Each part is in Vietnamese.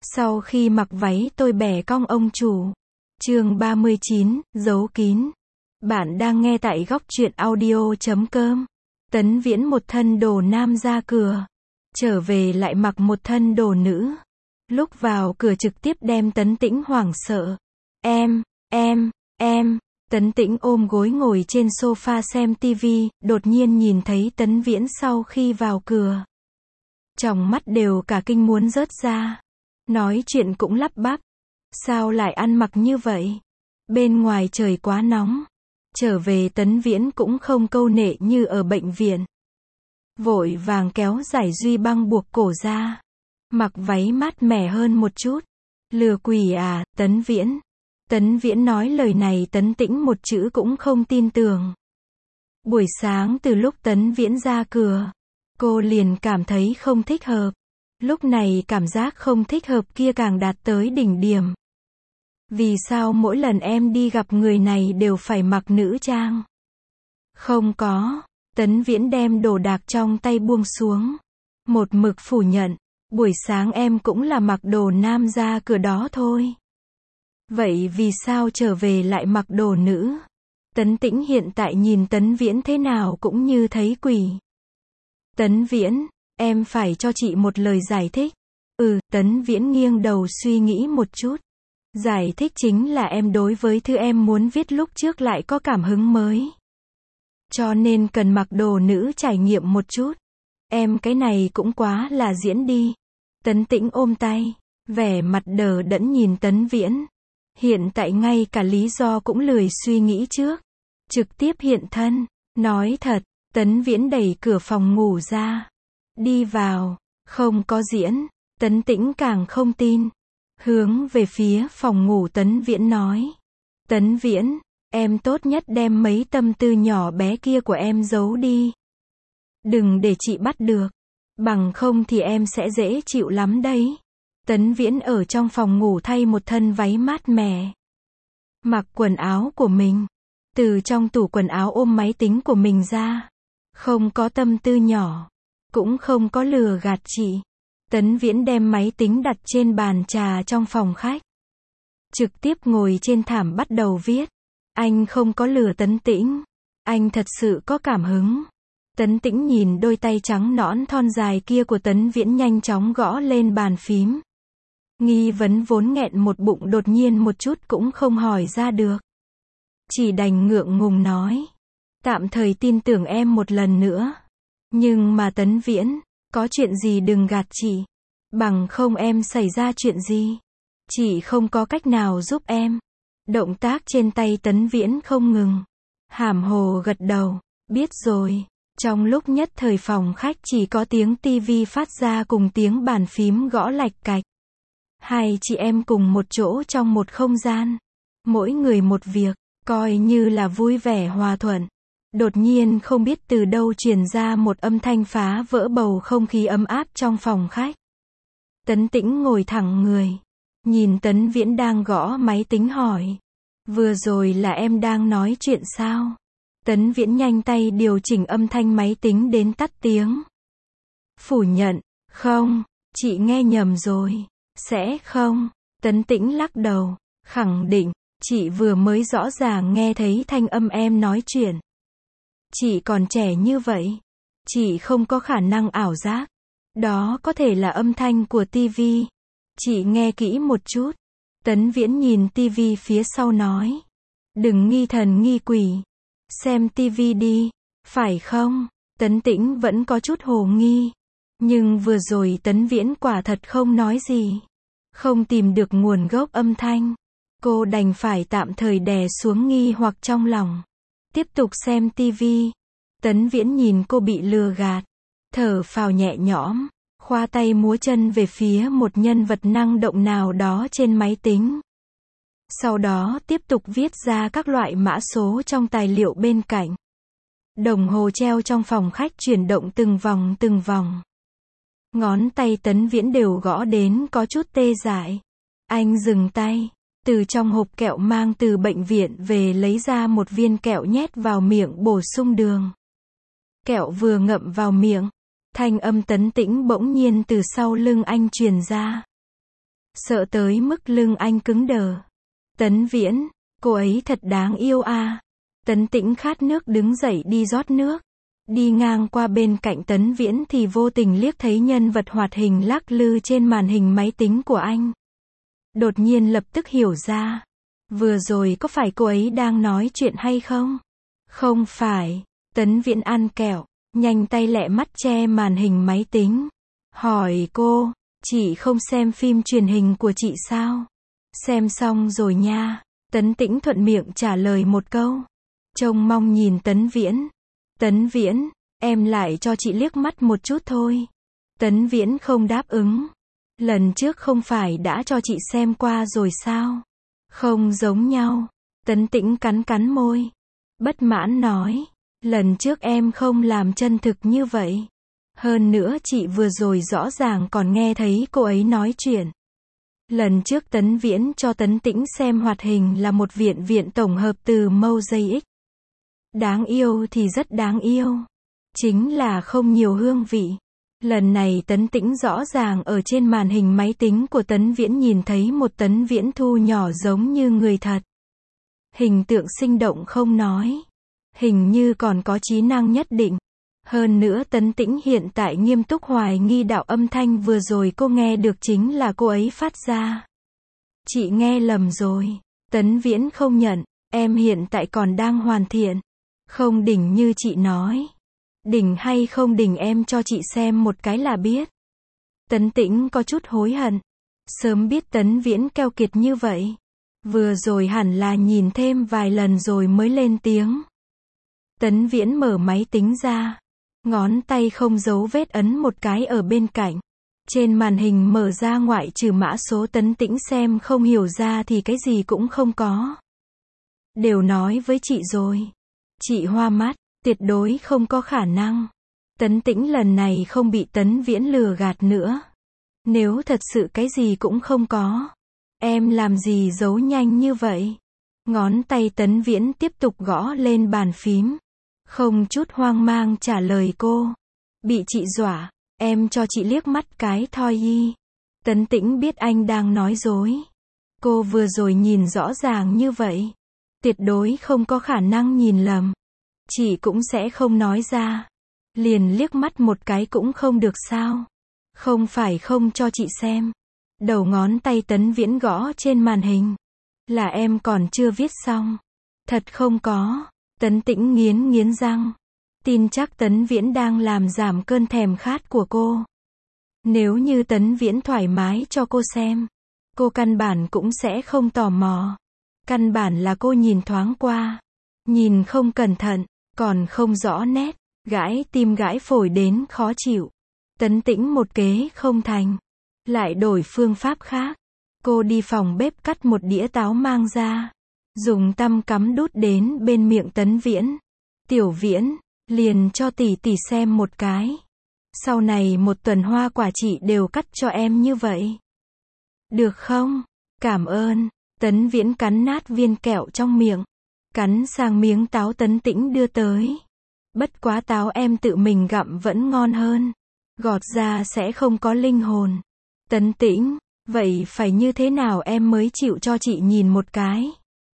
Sau khi mặc váy tôi bẻ cong ông chủ. Chương 39, giấu kín. Bạn đang nghe tại góc truyện audio.com. Tấn Viễn một thân đồ nam ra cửa. Trở về lại mặc một thân đồ nữ. Lúc vào cửa trực tiếp đem Tấn Tĩnh hoảng sợ. Em. Tấn Tĩnh ôm gối ngồi trên sofa xem tivi, đột nhiên nhìn thấy Tấn Viễn sau khi vào cửa. Tròng mắt đều cả kinh muốn rớt ra. Nói chuyện cũng lắp bắp. Sao lại ăn mặc như vậy? Bên ngoài trời quá nóng. Trở về Tấn Viễn cũng không câu nệ như ở bệnh viện. Vội vàng kéo giải duy băng buộc cổ ra. Mặc váy mát mẻ hơn một chút. Lừa quỷ à, Tấn Viễn. Tấn Viễn nói lời này Tấn Tĩnh một chữ cũng không tin tưởng. Buổi sáng từ lúc Tấn Viễn ra cửa, cô liền cảm thấy không thích hợp. Lúc này cảm giác không thích hợp kia càng đạt tới đỉnh điểm. Vì sao mỗi lần em đi gặp người này đều phải mặc nữ trang? Không có. Tấn Viễn đem đồ đạc trong tay buông xuống. Một mực phủ nhận. Buổi sáng em cũng là mặc đồ nam ra cửa đó thôi. Vậy vì sao trở về lại mặc đồ nữ? Tấn Tĩnh hiện tại nhìn Tấn Viễn thế nào cũng như thấy quỷ. Tấn Viễn, em phải cho chị một lời giải thích. Tấn Viễn nghiêng đầu suy nghĩ một chút. Giải thích chính là em đối với thư em muốn viết lúc trước lại có cảm hứng mới. Cho nên cần mặc đồ nữ trải nghiệm một chút. Em cái này cũng quá là diễn đi. Tấn Tĩnh ôm tay, vẻ mặt đờ đẫn nhìn Tấn Viễn. Hiện tại ngay cả lý do cũng lười suy nghĩ trước. Trực tiếp hiện thân. Nói thật, Tấn Viễn đẩy cửa phòng ngủ ra. Đi vào. Không có diễn. Tấn Tĩnh càng không tin. Hướng về phía phòng ngủ Tấn Viễn nói. Tấn Viễn, em tốt nhất đem mấy tâm tư nhỏ bé kia của em giấu đi. Đừng để chị bắt được. Bằng không thì em sẽ dễ chịu lắm đấy. Tấn Viễn ở trong phòng ngủ thay một thân váy mát mẻ. Mặc quần áo của mình. Từ trong tủ quần áo ôm máy tính của mình ra. Không có tâm tư nhỏ. Cũng không có lừa gạt chị. Tấn Viễn đem máy tính đặt trên bàn trà trong phòng khách. Trực tiếp ngồi trên thảm bắt đầu viết. Anh không có lừa Tấn Tĩnh. Anh thật sự có cảm hứng. Tấn Tĩnh nhìn đôi tay trắng nõn thon dài kia của Tấn Viễn nhanh chóng gõ lên bàn phím. Nghi vấn vốn nghẹn một bụng đột nhiên một chút cũng không hỏi ra được. Chỉ đành ngượng ngùng nói. Tạm thời tin tưởng em một lần nữa. Nhưng mà Tấn Viễn, có chuyện gì đừng gạt chị. Bằng không em xảy ra chuyện gì. Chị không có cách nào giúp em. Động tác trên tay Tấn Viễn không ngừng. Hàm hồ gật đầu. Biết rồi. Trong lúc nhất thời phòng khách chỉ có tiếng tivi phát ra cùng tiếng bàn phím gõ lạch cạch. Hai chị em cùng một chỗ trong một không gian. Mỗi người một việc, coi như là vui vẻ hòa thuận. Đột nhiên không biết từ đâu truyền ra một âm thanh phá vỡ bầu không khí ấm áp trong phòng khách. Tấn Tĩnh ngồi thẳng người. Nhìn Tấn Viễn đang gõ máy tính hỏi. Vừa rồi là em đang nói chuyện sao? Tấn Viễn nhanh tay điều chỉnh âm thanh máy tính đến tắt tiếng. Phủ nhận. Không, chị nghe nhầm rồi. Sẽ không. Tấn Tĩnh lắc đầu. Khẳng định, chị vừa mới rõ ràng nghe thấy thanh âm em nói chuyện. Chị còn trẻ như vậy. Chị không có khả năng ảo giác. Đó có thể là âm thanh của tivi. Chị nghe kỹ một chút. Tấn Viễn nhìn tivi phía sau nói. Đừng nghi thần nghi quỷ. Xem tivi đi. Phải không? Tấn Tĩnh vẫn có chút hồ nghi. Nhưng vừa rồi Tấn Viễn quả thật không nói gì. Không tìm được nguồn gốc âm thanh. Cô đành phải tạm thời đè xuống nghi hoặc trong lòng. Tiếp tục xem tivi. Tấn Viễn nhìn cô bị lừa gạt. Thở phào nhẹ nhõm. Khoa tay múa chân về phía một nhân vật năng động nào đó trên máy tính. Sau đó tiếp tục viết ra các loại mã số trong tài liệu bên cạnh. Đồng hồ treo trong phòng khách chuyển động từng vòng. Ngón tay Tấn Viễn đều gõ đến có chút tê dại. Anh dừng tay. Từ trong hộp kẹo mang từ bệnh viện về lấy ra một viên kẹo nhét vào miệng bổ sung đường. Kẹo vừa ngậm vào miệng. Thanh âm Tấn Tĩnh bỗng nhiên từ sau lưng anh truyền ra. sợ tới mức lưng anh cứng đờ. Tấn Viễn, cô ấy thật đáng yêu à. Tấn Tĩnh khát nước đứng dậy đi rót nước. Đi ngang qua bên cạnh Tấn Viễn thì vô tình liếc thấy nhân vật hoạt hình lắc lư trên màn hình máy tính của anh. Đột nhiên lập tức hiểu ra. Vừa rồi có phải cô ấy đang nói chuyện hay không? Không phải. Tấn Viễn ăn kẹo, nhanh tay lẹ mắt che màn hình máy tính. Hỏi cô, chị không xem phim truyền hình của chị sao? Xem xong rồi nha. Tấn Tĩnh thuận miệng trả lời một câu. Trông mong nhìn Tấn Viễn. Tấn Viễn, em lại cho chị liếc mắt một chút thôi. Tấn Viễn không đáp ứng. Lần trước không phải đã cho chị xem qua rồi sao? Không giống nhau. Tấn Tĩnh cắn cắn môi. Bất mãn nói. Lần trước em không làm chân thực như vậy. Hơn nữa chị vừa rồi rõ ràng còn nghe thấy cô ấy nói chuyện. Lần trước Tấn Viễn cho Tấn Tĩnh xem hoạt hình là một viện tổng hợp từ Mosaic. Đáng yêu thì rất đáng yêu. Chính là không nhiều hương vị. Lần này Tấn Tĩnh rõ ràng ở trên màn hình máy tính của Tấn Viễn nhìn thấy một Tấn Viễn Thu nhỏ giống như người thật. Hình tượng sinh động không nói. Hình như còn có trí năng nhất định. Hơn nữa Tấn Tĩnh hiện tại nghiêm túc hoài nghi đạo âm thanh vừa rồi cô nghe được chính là cô ấy phát ra. Chị nghe lầm rồi. Tấn Viễn không nhận. Em hiện tại còn đang hoàn thiện. Không đỉnh như chị nói. Đỉnh hay không đỉnh em cho chị xem một cái là biết. Tấn Tĩnh có chút hối hận. Sớm biết Tấn Viễn keo kiệt như vậy. Vừa rồi hẳn là nhìn thêm vài lần rồi mới lên tiếng. Tấn Viễn mở máy tính ra. Ngón tay không giấu vết ấn một cái ở bên cạnh. Trên màn hình mở ra ngoại trừ mã số Tấn Tĩnh xem không hiểu ra thì cái gì cũng không có. Đều nói với chị rồi. Chị hoa mắt, tuyệt đối không có khả năng. Tấn Tĩnh lần này không bị Tấn Viễn lừa gạt nữa. Nếu thật sự cái gì cũng không có, em làm gì giấu nhanh như vậy? Ngón tay Tấn Viễn tiếp tục gõ lên bàn phím. Không chút hoang mang trả lời cô. Bị chị dọa, em cho chị liếc mắt cái thôi y. Tấn Tĩnh biết anh đang nói dối. Cô vừa rồi nhìn rõ ràng như vậy. Tuyệt đối không có khả năng nhìn lầm. Chị cũng sẽ không nói ra. Liền liếc mắt một cái cũng không được sao? Không phải không cho chị xem. Đầu ngón tay Tấn Viễn gõ trên màn hình. Là em còn chưa viết xong. Thật không có. Tấn Tĩnh nghiến răng. Tin chắc Tấn Viễn đang làm giảm cơn thèm khát của cô. Nếu như Tấn Viễn thoải mái cho cô xem, cô căn bản cũng sẽ không tò mò. Căn bản là cô nhìn thoáng qua. Nhìn không cẩn thận, còn không rõ nét, gãi tim gãi phổi đến khó chịu. Tấn Tĩnh một kế không thành. Lại đổi phương pháp khác. Cô đi phòng bếp cắt một đĩa táo mang ra. Dùng tăm cắm đút đến bên miệng Tấn Viễn. Tiểu Viễn, liền cho tỷ tỷ xem một cái. Sau này một tuần hoa quả chị đều cắt cho em như vậy. Được không? Cảm ơn. Tấn Viễn cắn nát viên kẹo trong miệng. Cắn sang miếng táo Tấn Tĩnh đưa tới. Bất quá táo em tự mình gặm vẫn ngon hơn. Gọt ra sẽ không có linh hồn. Tấn Tĩnh, vậy phải như thế nào em mới chịu cho chị nhìn một cái?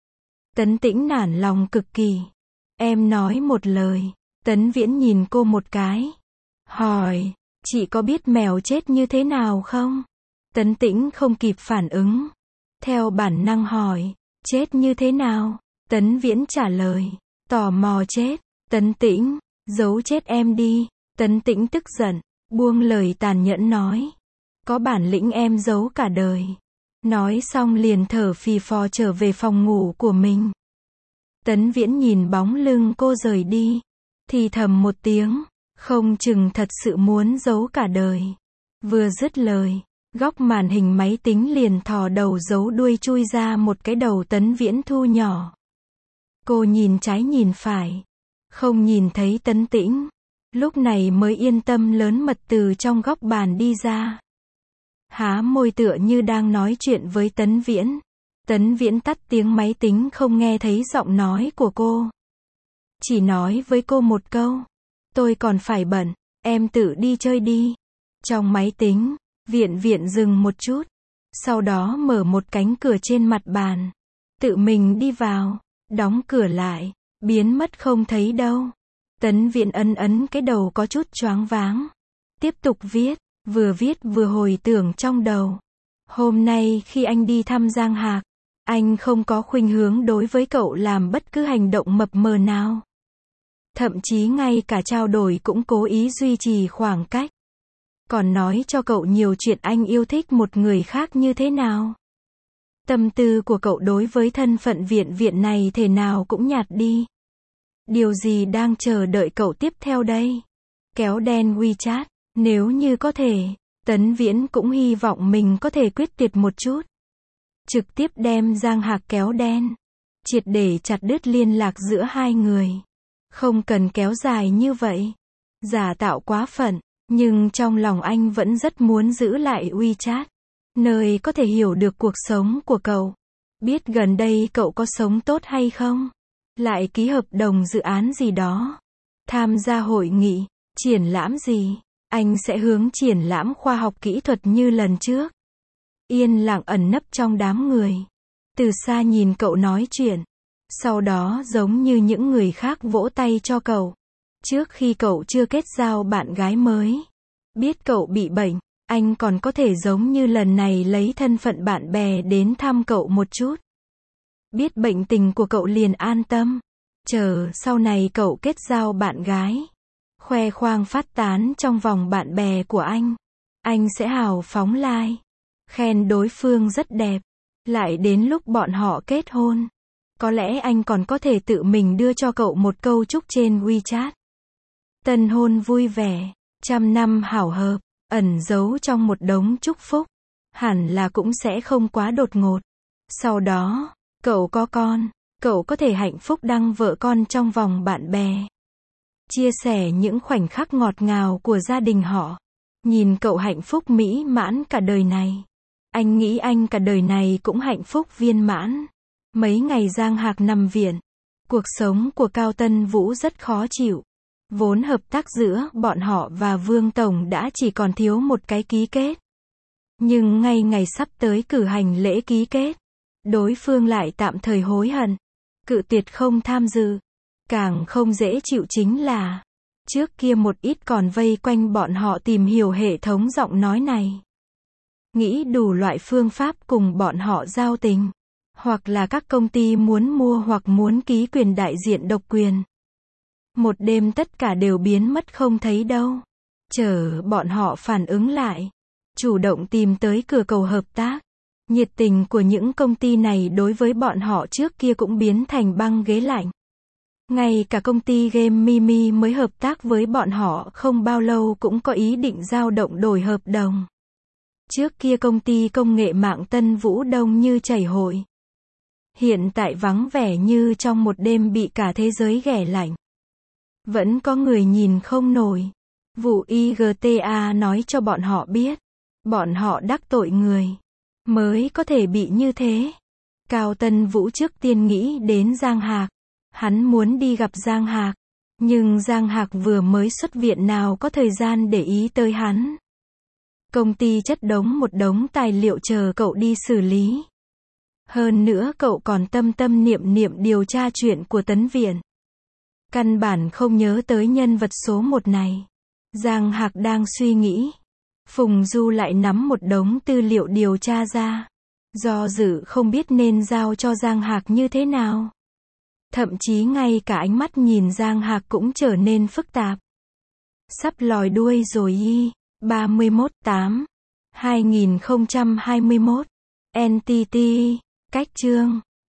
Tấn Tĩnh nản lòng cực kỳ. Em nói một lời. Tấn Viễn nhìn cô một cái. Hỏi, chị có biết mèo chết như thế nào không? Tấn Tĩnh không kịp phản ứng. Theo bản năng hỏi, chết như thế nào? Tấn Viễn trả lời, tò mò chết. Tấn Tĩnh, giấu chết em đi. Tấn Tĩnh tức giận, buông lời tàn nhẫn nói. Có bản lĩnh em giấu cả đời. Nói xong liền thở phì phò trở về phòng ngủ của mình. Tấn Viễn nhìn bóng lưng cô rời đi. Thì thầm một tiếng, không chừng thật sự muốn giấu cả đời. Vừa dứt lời, góc màn hình máy tính liền thò đầu giấu đuôi chui ra một cái đầu Tấn Viễn Thu nhỏ. Cô nhìn trái nhìn phải, không nhìn thấy Tấn Tĩnh. Lúc này mới yên tâm lớn mật từ trong góc bàn đi ra. Há môi tựa như đang nói chuyện với Tấn Viễn. Tấn Viễn tắt tiếng máy tính không nghe thấy giọng nói của cô. Chỉ nói với cô một câu. Tôi còn phải bận, em tự đi chơi đi. Trong máy tính, Viện dừng một chút. Sau đó mở một cánh cửa trên mặt bàn. Tự mình đi vào, đóng cửa lại, biến mất không thấy đâu. Tấn Viễn ấn cái đầu có chút choáng váng. Tiếp tục viết vừa hồi tưởng trong đầu. Hôm nay khi anh đi thăm Giang Hạc, anh không có khuynh hướng đối với cậu làm bất cứ hành động mập mờ nào. Thậm chí ngay cả trao đổi cũng cố ý duy trì khoảng cách. Còn nói cho cậu nhiều chuyện anh yêu thích một người khác như thế nào. Tâm tư của cậu đối với thân phận viện này thể nào cũng nhạt đi. Điều gì đang chờ đợi cậu tiếp theo đây? Kéo đen WeChat, nếu như có thể, Tấn Viễn cũng hy vọng mình có thể quyết tuyệt một chút. Trực tiếp đem Giang Hạc kéo đen. Triệt để chặt đứt liên lạc giữa hai người. Không cần kéo dài như vậy. Giả tạo quá phận, nhưng trong lòng anh vẫn rất muốn giữ lại WeChat. Nơi có thể hiểu được cuộc sống của cậu. Biết gần đây cậu có sống tốt hay không? Lại ký hợp đồng dự án gì đó. Tham gia hội nghị, triển lãm gì. Anh sẽ hướng triển lãm khoa học kỹ thuật như lần trước. Yên lặng ẩn nấp trong đám người. Từ xa nhìn cậu nói chuyện. Sau đó giống như những người khác vỗ tay cho cậu. Trước khi cậu chưa kết giao bạn gái mới. Biết cậu bị bệnh, anh còn có thể giống như lần này lấy thân phận bạn bè đến thăm cậu một chút. Biết bệnh tình của cậu liền an tâm. Chờ sau này cậu kết giao bạn gái. Khoe khoang phát tán trong vòng bạn bè của anh sẽ hào phóng like. Khen đối phương rất đẹp. Lại đến lúc bọn họ kết hôn. Có lẽ anh còn có thể tự mình đưa cho cậu một câu chúc trên WeChat. Tân hôn vui vẻ, 100 năm hảo hợp, ẩn giấu trong một đống chúc phúc. Hẳn là cũng sẽ không quá đột ngột. Sau đó, cậu có con, cậu có thể hạnh phúc đăng vợ con trong vòng bạn bè. Chia sẻ những khoảnh khắc ngọt ngào của gia đình họ. Nhìn cậu hạnh phúc mỹ mãn cả đời này. Anh nghĩ anh cả đời này cũng hạnh phúc viên mãn. Mấy ngày Giang Hạc nằm viện. Cuộc sống của Cao Tân Vũ rất khó chịu. Vốn hợp tác giữa bọn họ và Vương Tổng đã chỉ còn thiếu một cái ký kết. Nhưng ngay ngày sắp tới cử hành lễ ký kết, đối phương lại tạm thời hối hận. Cự tuyệt không tham dự. Càng không dễ chịu chính là, trước kia một ít còn vây quanh bọn họ tìm hiểu hệ thống giọng nói này. Nghĩ đủ loại phương pháp cùng bọn họ giao tình. Hoặc là các công ty muốn mua hoặc muốn ký quyền đại diện độc quyền. Một đêm tất cả đều biến mất không thấy đâu. Chờ bọn họ phản ứng lại. Chủ động tìm tới cửa cầu hợp tác. Nhiệt tình của những công ty này đối với bọn họ trước kia cũng biến thành băng ghế lạnh. Ngay cả công ty game Mimi mới hợp tác với bọn họ không bao lâu cũng có ý định dao động đổi hợp đồng. Trước kia công ty công nghệ mạng Tân Vũ đông như chảy hội. Hiện tại vắng vẻ như trong một đêm bị cả thế giới ghẻ lạnh. Vẫn có người nhìn không nổi. Vụ IGTA nói cho bọn họ biết. Bọn họ đắc tội người. Mới có thể bị như thế. Cao Tân Vũ trước tiên nghĩ đến Giang Hạc. Hắn muốn đi gặp Giang Hạc. Nhưng Giang Hạc vừa mới xuất viện nào có thời gian để ý tới hắn. Công ty chất đống một đống tài liệu chờ cậu đi xử lý. Hơn nữa cậu còn tâm niệm điều tra chuyện của Tấn Viện. Căn bản không nhớ tới nhân vật số 1 này. Giang Hạc đang suy nghĩ. Phùng Du lại nắm một đống tư liệu điều tra ra. Do dự không biết nên giao cho Giang Hạc như thế nào. Thậm chí ngay cả ánh mắt nhìn Giang Hạc cũng trở nên phức tạp. Sắp lòi đuôi rồi y. 31/8/2021. NTT. Cách chương